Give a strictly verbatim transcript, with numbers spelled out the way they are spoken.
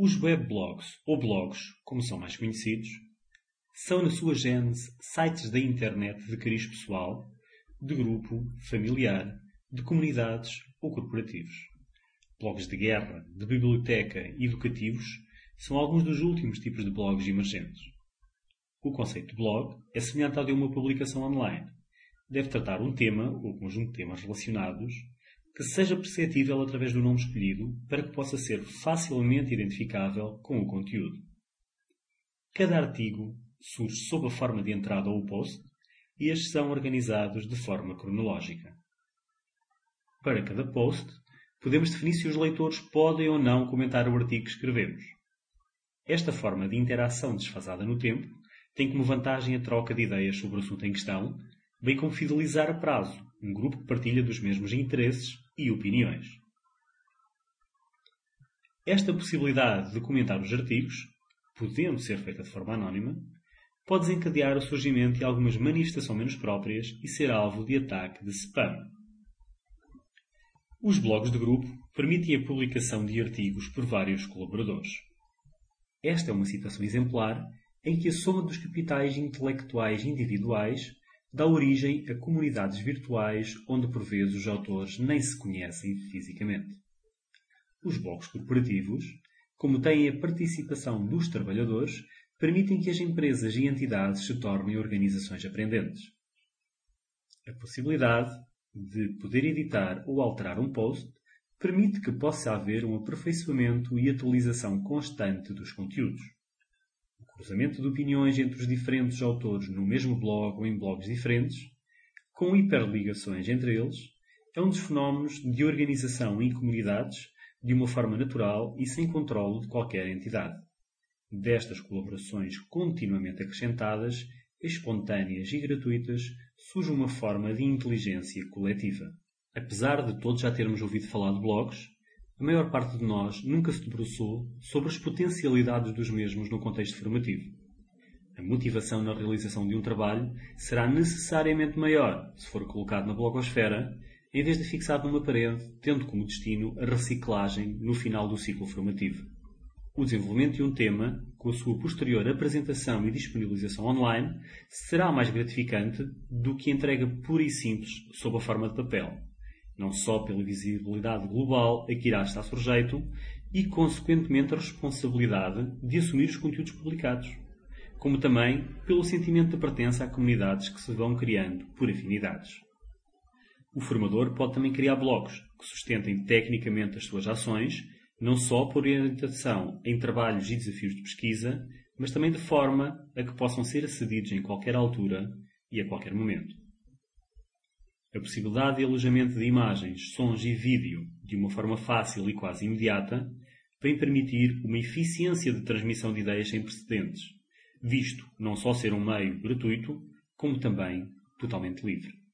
Os webblogs, ou blogs, como são mais conhecidos, são na sua gênese sites da internet de cariz pessoal, de grupo, familiar, de comunidades ou corporativos. Blogs de guerra, de biblioteca e educativos são alguns dos últimos tipos de blogs emergentes. O conceito de blog é semelhante ao de uma publicação online. Deve tratar um tema ou conjunto de temas relacionados que seja perceptível através do nome escolhido para que possa ser facilmente identificável com o conteúdo. Cada artigo surge sob a forma de entrada ou post e estes são organizados de forma cronológica. Para cada post, podemos definir se os leitores podem ou não comentar o artigo que escrevemos. Esta forma de interação desfasada no tempo tem como vantagem a troca de ideias sobre o assunto em questão, bem como fidelizar a prazo um grupo que partilha dos mesmos interesses e opiniões. Esta possibilidade de comentar os artigos, podendo ser feita de forma anónima, pode desencadear o surgimento de algumas manifestações menos próprias e ser alvo de ataque de spam. Os blogs de grupo permitem a publicação de artigos por vários colaboradores. Esta é uma situação exemplar em que a soma dos capitais intelectuais individuais dá origem a comunidades virtuais onde por vezes os autores nem se conhecem fisicamente. Os blogs corporativos, como têm a participação dos trabalhadores, permitem que as empresas e entidades se tornem organizações aprendentes. A possibilidade de poder editar ou alterar um post permite que possa haver um aperfeiçoamento e atualização constante dos conteúdos. O cruzamento de opiniões entre os diferentes autores no mesmo blog ou em blogs diferentes, com hiperligações entre eles, é um dos fenómenos de organização em comunidades de uma forma natural e sem controle de qualquer entidade. Destas colaborações continuamente acrescentadas, espontâneas e gratuitas, surge uma forma de inteligência coletiva. Apesar de todos já termos ouvido falar de blogs, a maior parte de nós nunca se debruçou sobre as potencialidades dos mesmos no contexto formativo. A motivação na realização de um trabalho será necessariamente maior se for colocado na blogosfera, em vez de fixado numa parede, tendo como destino a reciclagem no final do ciclo formativo. O desenvolvimento de um tema, com a sua posterior apresentação e disponibilização online, será mais gratificante do que a entrega pura e simples sob a forma de papel, não só pela visibilidade global a que irá estar sujeito e, consequentemente, a responsabilidade de assumir os conteúdos publicados, como também pelo sentimento de pertença a comunidades que se vão criando por afinidades. O formador pode também criar blogs que sustentem tecnicamente as suas ações, não só por orientação em trabalhos e desafios de pesquisa, mas também de forma a que possam ser acedidos em qualquer altura e a qualquer momento. A possibilidade de alojamento de imagens, sons e vídeo de uma forma fácil e quase imediata vem permitir uma eficiência de transmissão de ideias sem precedentes, visto não só ser um meio gratuito, como também totalmente livre.